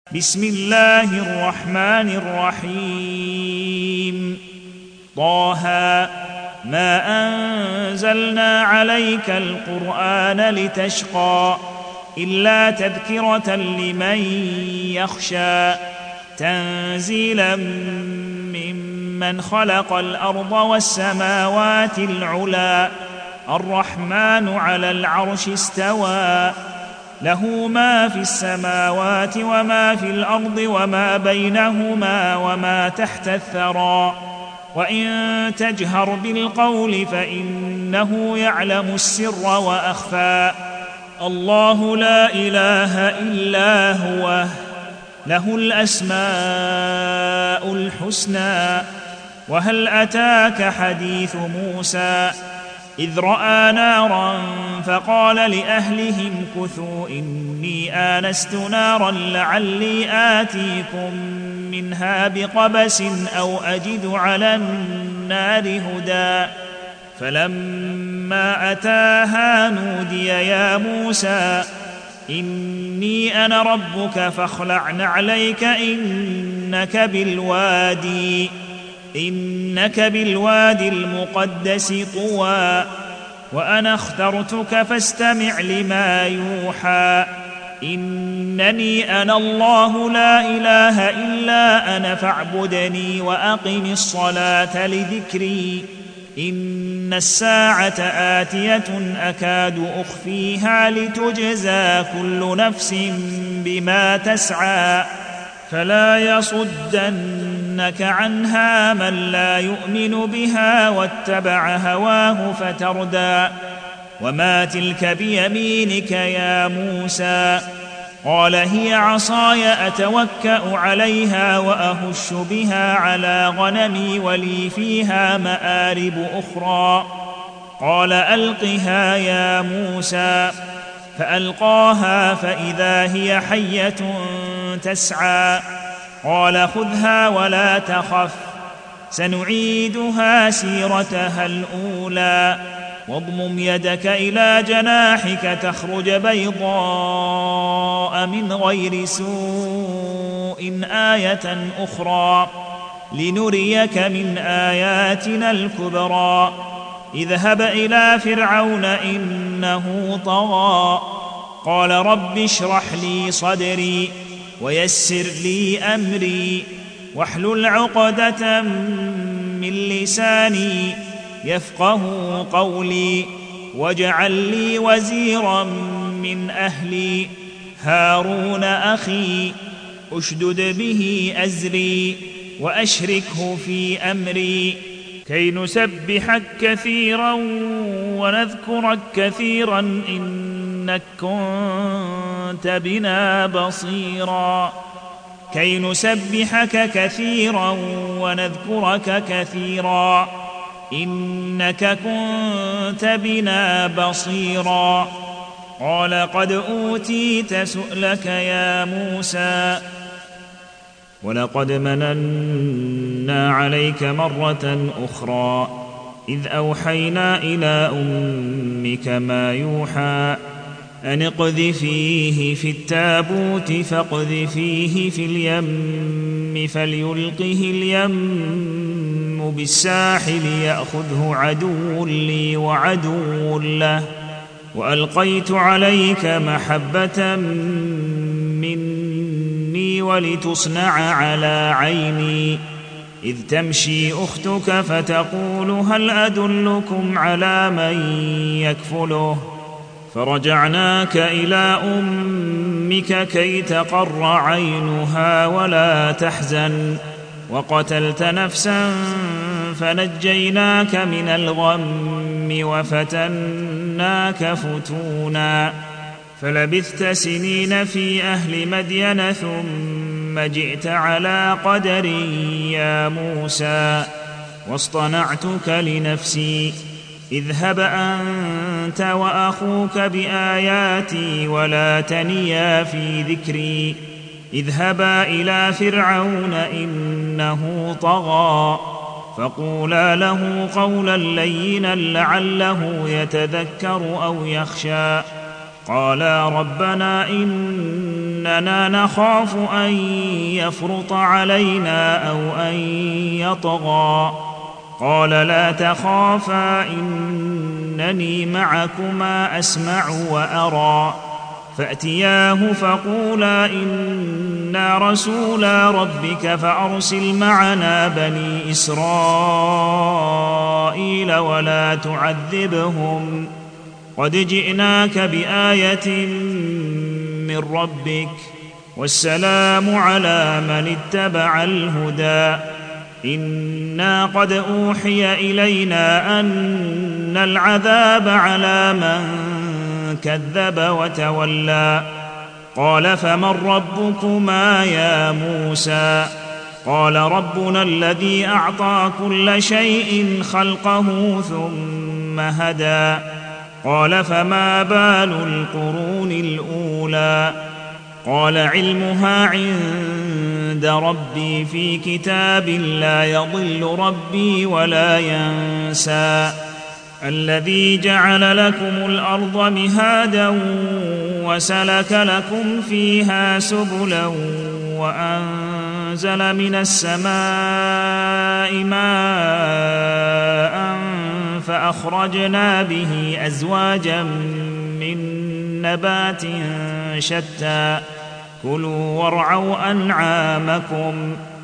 بسم الله الرحمن الرحيم. طه ما أنزلنا عليك القرآن لتشقى إلا تذكرة لمن يخشى تنزيلا ممن خلق الأرض والسماوات العلى الرحمن على العرش استوى له ما في السماوات وما في الأرض وما بينهما وما تحت الثرى وإن تجهر بالقول فإنه يعلم السر وأخفى الله لا إله إلا هو له الأسماء الحسنى. وهل أتاك حديث موسى إذ رأى نارا فقال لأهلهم كثوا إني آنست نارا لعلي آتيكم منها بقبس أو أجد على النار هدى فلما أتاها نودي يا موسى إني أنا ربك فاخلع نعليك إنك بالوادي المقدس طوى وأنا اخترتك فاستمع لما يوحى إنني أنا الله لا إله إلا أنا فاعبدني وأقم الصلاة لذكري إن الساعة آتية أكاد أخفيها لتجزى كل نفس بما تسعى فلا يصدنك عنها من لا يؤمن بها واتبع هواه فتردى وما تلك بيمينك يا موسى قال هي عصاي أتوكأ عليها وأهش بها على غنمي ولي فيها مآرب أخرى قال ألقها يا موسى فألقاها فإذا هي حية تسعى قال خذها ولا تخف سنعيدها سيرتها الأولى واضمم يدك إلى جناحك تخرج بيضاء من غير سوء آية أخرى لنريك من آياتنا الكبرى اذهب إلى فرعون إنه طغى قال رب اشرح لي صدري ويسر لي أمري واحلل عقدة من لساني يفقه قولي واجعل لي وزيرا من أهلي هارون أخي أشدد به أزري وأشركه في أمري كي نسبحك كثيرا ونذكرك كثيرا إنك كنت بنا بصيرا كي نسبحك كثيرا ونذكرك كثيرا إنك كنت بنا بصيرا قال قد أوتيت سؤلك يا موسى ولقد مننا عليك مرة أخرى إذ أوحينا إلى أمك ما يوحى أن اقذفيه في التابوت فاقذفيه في اليم فليلقه اليم بالساحل يأخذه عدو لي وعدو له وألقيت عليك محبة مني ولتصنع على عيني إذ تمشي أختك فتقول هل أدلكم على من يكفله فرجعناك إلى أمك كي تقر عينها ولا تحزن وقتلت نفسا فنجيناك من الغم وفتناك فتونا فلبثت سنين في أهل مدين ثم جئت على قدر يا موسى واصطنعتك لنفسي اذهب أنت وأخوك بآياتي ولا تنيا في ذكري اذهبا إلى فرعون إنه طغى فقولا له قولا لينا لعله يتذكر أو يخشى قالا ربنا إن إننا نخاف أن يفرط علينا أو أن يطغى. قال لا تخافا إنني معكما أسمع وأرى. فأتياه فقولا إنا رسولا ربك فأرسل معنا بني إسرائيل ولا تعذبهم قد جئناك بآية من ربك والسلام على من اتبع الهدى. إنا قد أوحي إلينا أن العذاب على من كذب وتولى. قال فمن ربكما يا موسى؟ قال ربنا الذي أعطى كل شيء خلقه ثم هدى. قال فما بال القرون الأولى؟ قال علمها عند ربي في كتاب لا يضل ربي ولا ينسى. الذي جعل لكم الأرض مهادا وسلك لكم فيها سبلا وأنزل من السماء ماء فأخرجنا به أزواجا من نبات شتى كلوا وارعوا أنعامكم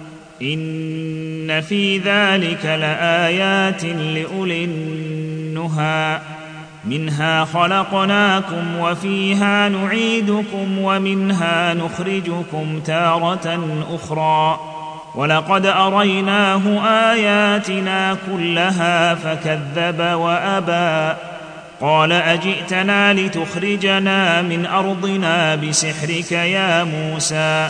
إن في ذلك لآيات لأولي النهى. منها خلقناكم وفيها نعيدكم ومنها نخرجكم تارة أخرى. ولقد أريناه آياتنا كلها فكذب وأبى. قال أجئتنا لتخرجنا من أرضنا بسحرك يا موسى؟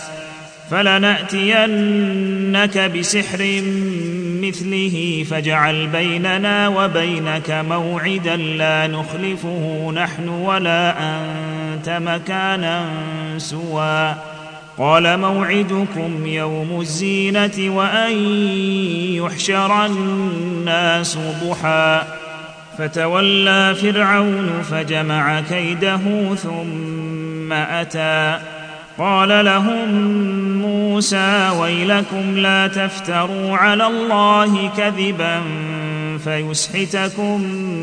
فلنأتينك بسحر مثله فاجعل بيننا وبينك موعدا لا نخلفه نحن ولا أنت مكانا سوى. قال موعدكم يوم الزينة وأن يحشر الناس ضحى. فتولى فرعون فجمع كيده ثم أتى. قال لهم موسى ويلكم لا تفتروا على الله كذبا فيسحتكم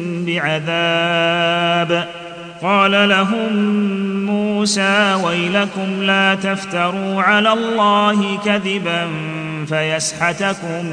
بعذاب. قال لهم موسى ويلكم لا تفتروا على الله كذبا فيسحتكم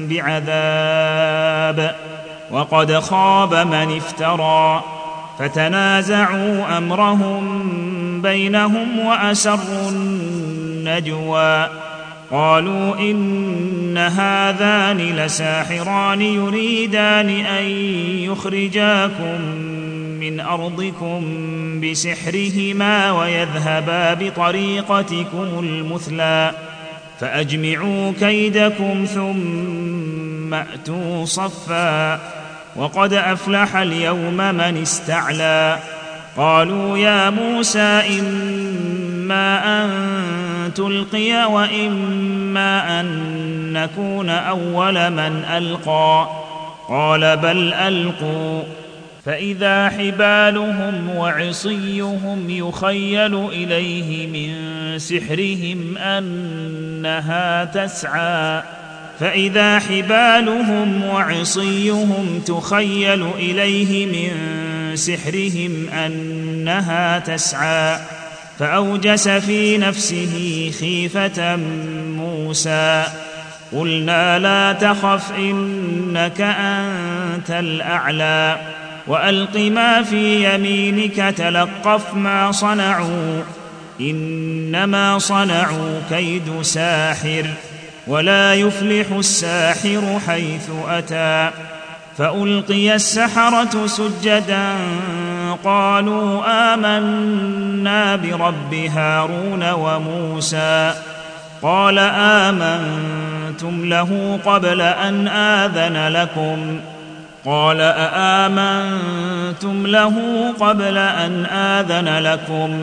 بعذاب وقد خاب من افترى. فتنازعوا أمرهم بينهم وأسروا النجوى. قالوا إن هذان لساحران يريدان أن يخرجاكم من أرضكم بسحرهما ويذهبا بطريقتكم المثلى فأجمعوا كيدكم ثم أتوا صفا وقد أفلح اليوم من استعلى. قالوا يا موسى إما أن تلقي وإما أن نكون أول من ألقى. قال بل ألقوا. فإذا حبالهم وعصيهم يخيل إليه من سحرهم أنها تسعى. فإذا حبالهم وعصيهم تخيل إليه من سحرهم أنها تسعى. فأوجس في نفسه خيفة موسى. قلنا لا تخف إنك أنت الأعلى وألق ما في يمينك تلقف ما صنعوا إنما صنعوا كيد ساحر ولا يفلح الساحر حيث أتى. فألقي السحرة سجدا قالوا آمنا برب هارون وموسى. قال آمنتم له قبل أن آذن لكم. قال أآمنتم له قبل أن آذن لكم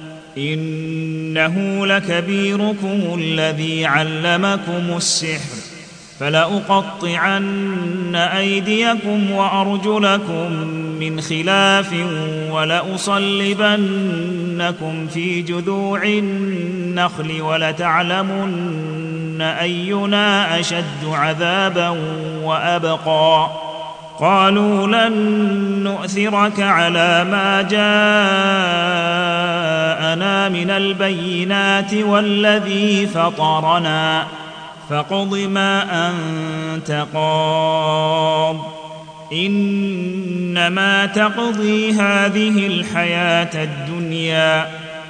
إنه لكبيركم الذي علمكم السحر فلأقطعن أيديكم وأرجلكم من خلاف ولأصلبنكم في جذوع النخل ولتعلمن أينا أشد عذابا وأبقى قالوا لن نؤثرك على ما جاءنا من البينات والذي فطرنا فاقض ما أنت قاض إنما تقضي هذه الحياة الدنيا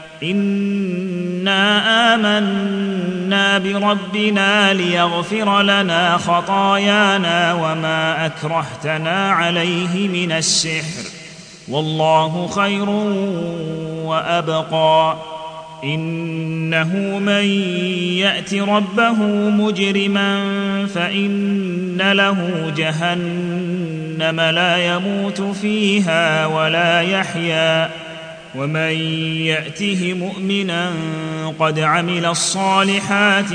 إنا آمنا بربنا ليغفر لنا خطايانا وما أكرهتنا عليه من السحر والله خير وأبقى إنه من يأت ربه مجرما فإن له جهنم لا يموت فيها ولا يحيا ومن يأته مؤمنا قد عمل الصالحات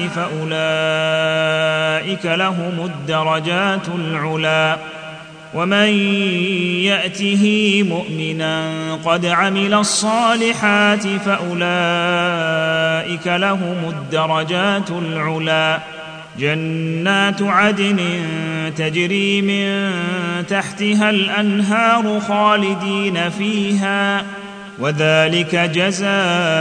فأولئك لهم الدرجات العلى ومن يأته مؤمنا قد عمل الصالحات فأولئك لهم الدرجات العلى جنات عدن تجري من تحتها الأنهار خالدين فيها وذلك جزاء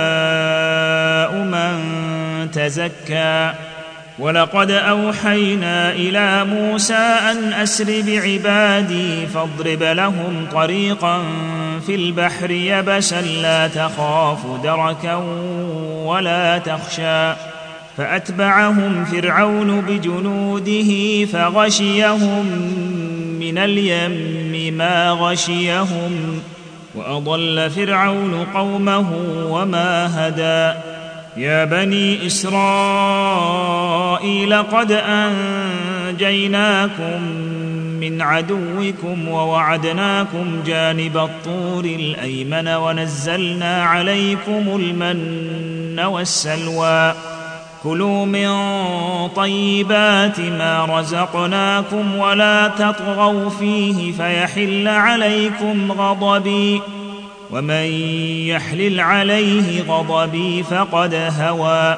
من تزكى ولقد أوحينا إلى موسى أن أسر بعبادي فاضرب لهم طريقا في البحر يبسا لا تخاف دركا ولا تخشى فأتبعهم فرعون بجنوده فغشيهم من اليم ما غشيهم وأضل فرعون قومه وما هدى يا بني إسرائيل قد أنجيناكم من عدوكم ووعدناكم جانب الطور الأيمن ونزلنا عليكم المن والسلوى كلوا من طيبات ما رزقناكم ولا تطغوا فيه فيحل عليكم غضبي ومن يحلل عليه غضبي فقد هوى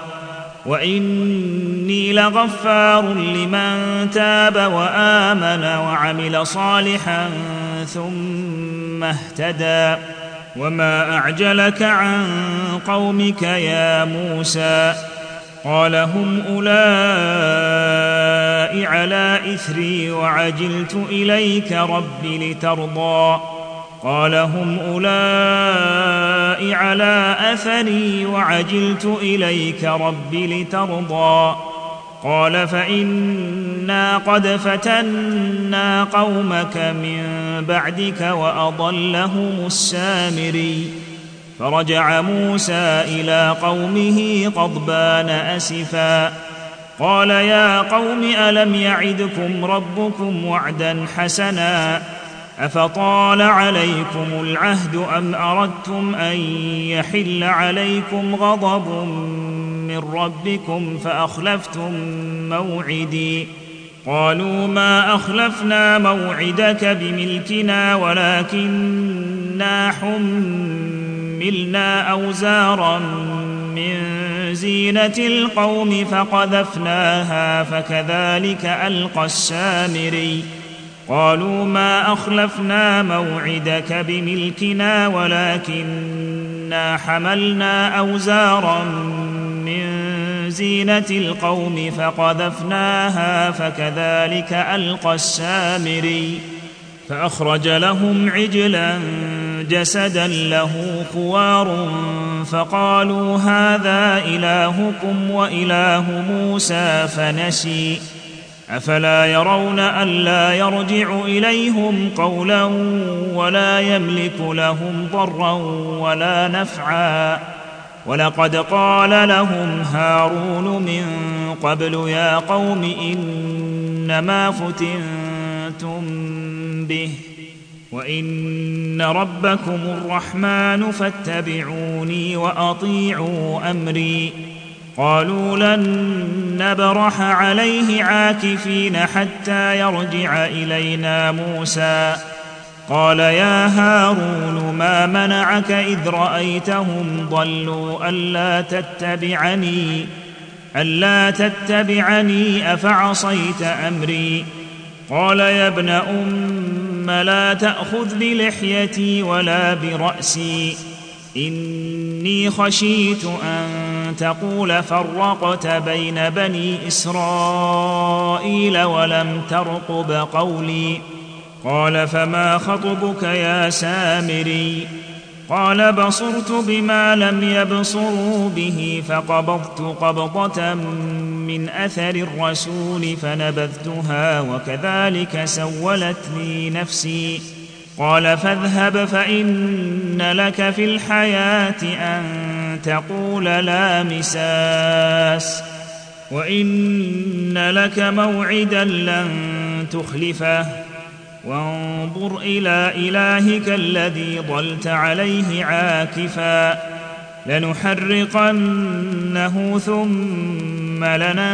وإني لغفار لمن تاب وآمن وعمل صالحا ثم اهتدى وما أعجلك عن قومك يا موسى قال هم أولئك على إثري وعجلت إليك رب لترضى قال هم أولئك على أثري وعجلت إليك رب لترضى قال فإنا قد فتنا قومك من بعدك وأضلهم السامري فرجع موسى إلى قومه غضبان أسفا قال يا قوم ألم يعدكم ربكم وعدا حسنا أفطال عليكم العهد أم أردتم أن يحل عليكم غضب من ربكم فأخلفتم موعدي قالوا ما أخلفنا موعدك بملكنا ولكننا حملنا أوزارا من زينة القوم فقذفناها فكذلك ألقى السامري قالوا ما أخلفنا موعدك بملكنا ولكننا حملنا أوزارا من زينة القوم فقذفناها فكذلك ألقى السامري فأخرج لهم عجلا جسدا له خوار فقالوا هذا إلهكم وإله موسى فنسي أفلا يرون ألا يرجع إليهم قولا ولا يملك لهم ضرا ولا نفعا ولقد قال لهم هارون من قبل يا قوم إنما فتنتم به وإن ربكم الرحمن فاتبعوني وأطيعوا أمري قالوا لن نبرح عليه عاكفين حتى يرجع إلينا موسى قال يا هارون ما منعك إذ رأيتهم ضلوا ألا تتبعني أفعصيت أمري. قال يا ابن أم لا تأخذ بلحيتي ولا برأسي إني خشيت أن تقول فرقت بين بني إسرائيل ولم ترقب قولي. قال فما خطبك يا سامري؟ قال بصرت بما لم يبصروا به فقبضت قبضة من أثر الرسول فنبذتها وكذلك سولت لي نفسي. قال فاذهب فإن لك في الحياة أن تقول لا مساس وإن لك موعدا لن تخلفه وانظر إلى إلهك الذي ظلت عليه عاكفا لنحرقنه ثم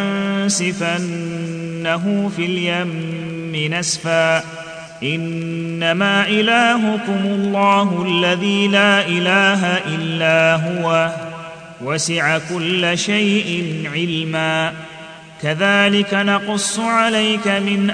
لننسفنه في اليم نسفا إنما إلهكم الله الذي لا إله إلا هو وسع كل شيء علما كذلك نقص عليك من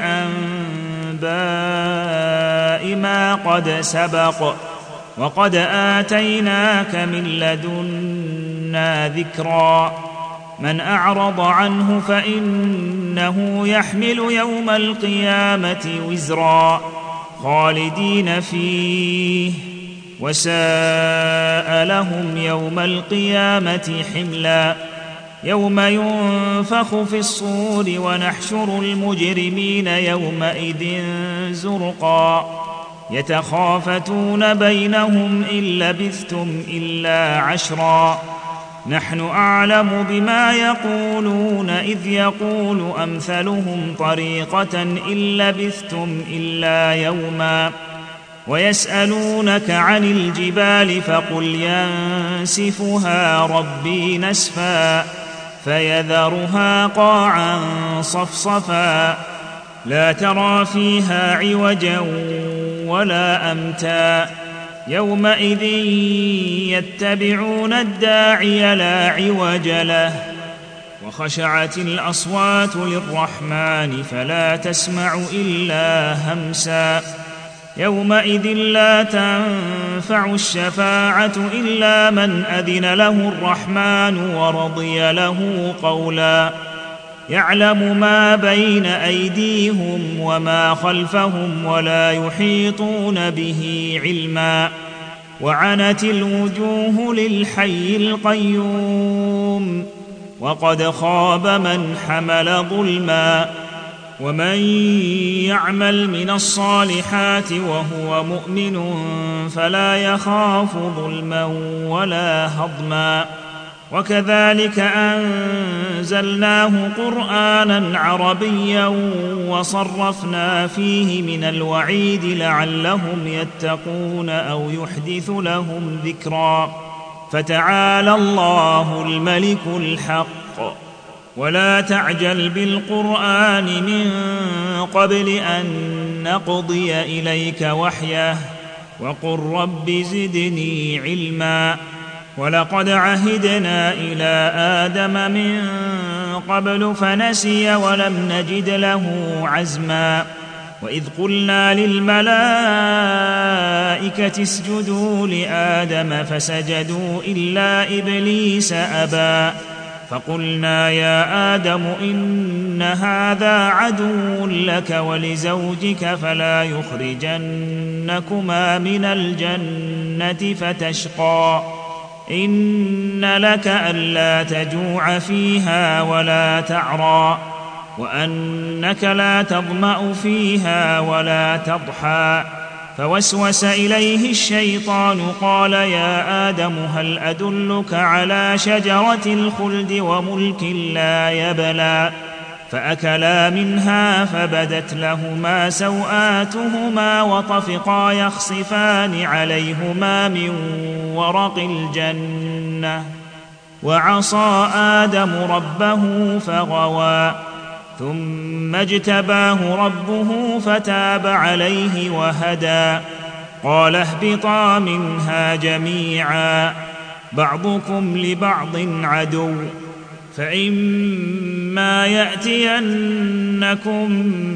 أنباء ما قد سبق وقد آتيناك من لدنا ذكرا من أعرض عنه فإنه يحمل يوم القيامة وزرا خالدين فيه وساء لهم يوم القيامة حملا يوم ينفخ في الصور ونحشر المجرمين يومئذ زرقا يتخافتون بينهم إن لبثتم إلا عشرا نحن أعلم بما يقولون إذ يقول أمثلهم طريقة إن لبثتم إلا يوما ويسألونك عن الجبال فقل ينسفها ربي نسفا فيذرها قاعا صفصفا لا ترى فيها عوجا ولا أمتا يومئذ يتبعون الداعي لا عوج له وخشعت الأصوات للرحمن فلا تسمع إلا همسا يومئذ لا تنفع الشفاعة إلا من أذن له الرحمن ورضي له قولا يعلم ما بين أيديهم وما خلفهم ولا يحيطون به علما وعنت الوجوه للحي القيوم وقد خاب من حمل ظلما ومن يعمل من الصالحات وهو مؤمن فلا يخاف ظلما ولا هضما وكذلك أنزلناه قرآنا عربيا وصرفنا فيه من الوعيد لعلهم يتقون أو يحدث لهم ذكرا فتعالى الله الملك الحق ولا تعجل بالقرآن من قبل أن نقضي إليك وحيه وقل رب زدني علما ولقد عهدنا إلى آدم من قبل فنسي ولم نجد له عزما وإذ قلنا للملائكة اسجدوا لآدم فسجدوا إلا إبليس أبى فقلنا يا آدم إن هذا عدو لك ولزوجك فلا يخرجنكما من الجنة فتشقى إن لك ألا تجوع فيها ولا تعرى وأنك لا تظمأ فيها ولا تضحى فوسوس إليه الشيطان قال يا آدم هل أدلك على شجرة الخلد وملك لا يبلى فأكلا منها فبدت لهما سوآتهما وطفقا يخصفان عليهما من ورق الجنة وعصى آدم ربه فغوى ثم اجتباه ربه فتاب عليه وهدى قال اهبطا منها جميعا بعضكم لبعض عدو فإما يأتينكم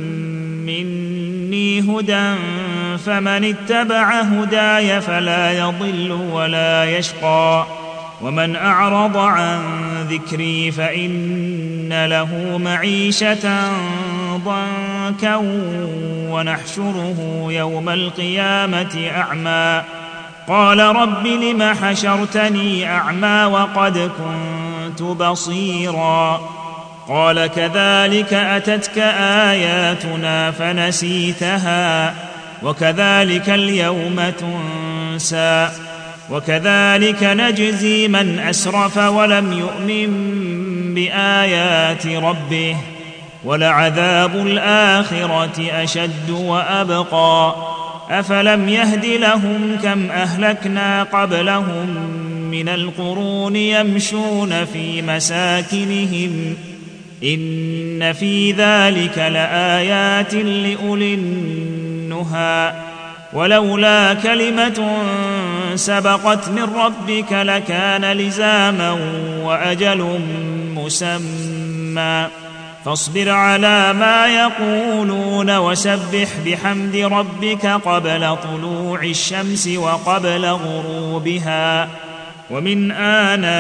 مني هدى فمن اتبع هداي فلا يضل ولا يشقى ومن أعرض عن ذكري فإن له معيشة ضنكا ونحشره يوم القيامة أعمى قال رب لم حشرتني أعمى وقد كنت بصيرا قال كذلك أتتك آياتنا فنسيتها وكذلك اليوم تنسى وكذلك نجزي من أسرف ولم يؤمن بآيات ربه ولعذاب الآخرة أشد وأبقى أفلم يهد لهم كم أهلكنا قبلهم من القرون يمشون في مساكنهم إن في ذلك لآيات لأولي النهى ولولا كلمة سبقت من ربك لكان لزاما وأجل مسمى فاصبر على ما يقولون وسبح بحمد ربك قبل طلوع الشمس وقبل غروبها ومن آناء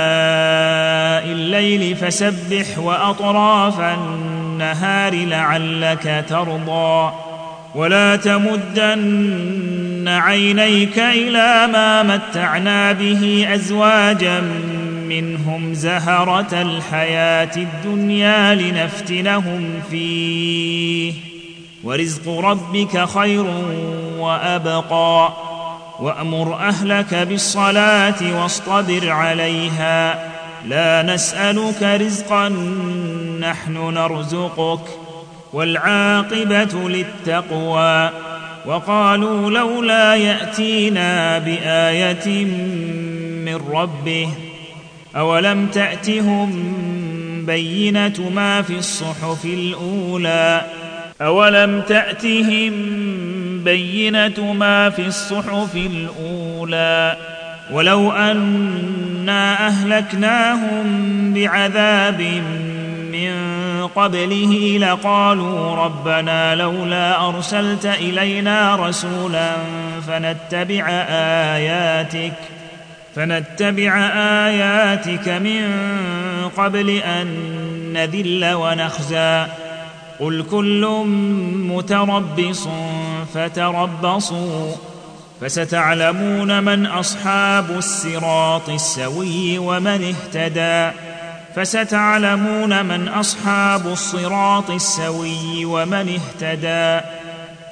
الليل فسبح وأطراف النهار لعلك ترضى ولا تمدن عينيك إلى ما متعنا به أزواجا منهم زهرة الحياة الدنيا لنفتنهم فيه ورزق ربك خير وأبقى وأمر أهلك بالصلاة واصطبر عليها لا نسألك رزقا نحن نرزقك والعاقبة للتقوى وقالوا لولا يأتينا بآية من ربه أولم تأتهم بينة ما في الصحف الأولى أولم تأتهم بينة ما في الصحف الأولى ولو أنا أهلكناهم بعذاب من قبله لقالوا ربنا لولا أرسلت إلينا رسولا فنتبع آياتك من قبل أن نذل ونخزى قل كل متربص فتربصوا فستعلمون من أصحاب الصراط السوي ومن اهتدى فستعلمون من أصحاب الصراط السوي ومن اهتدى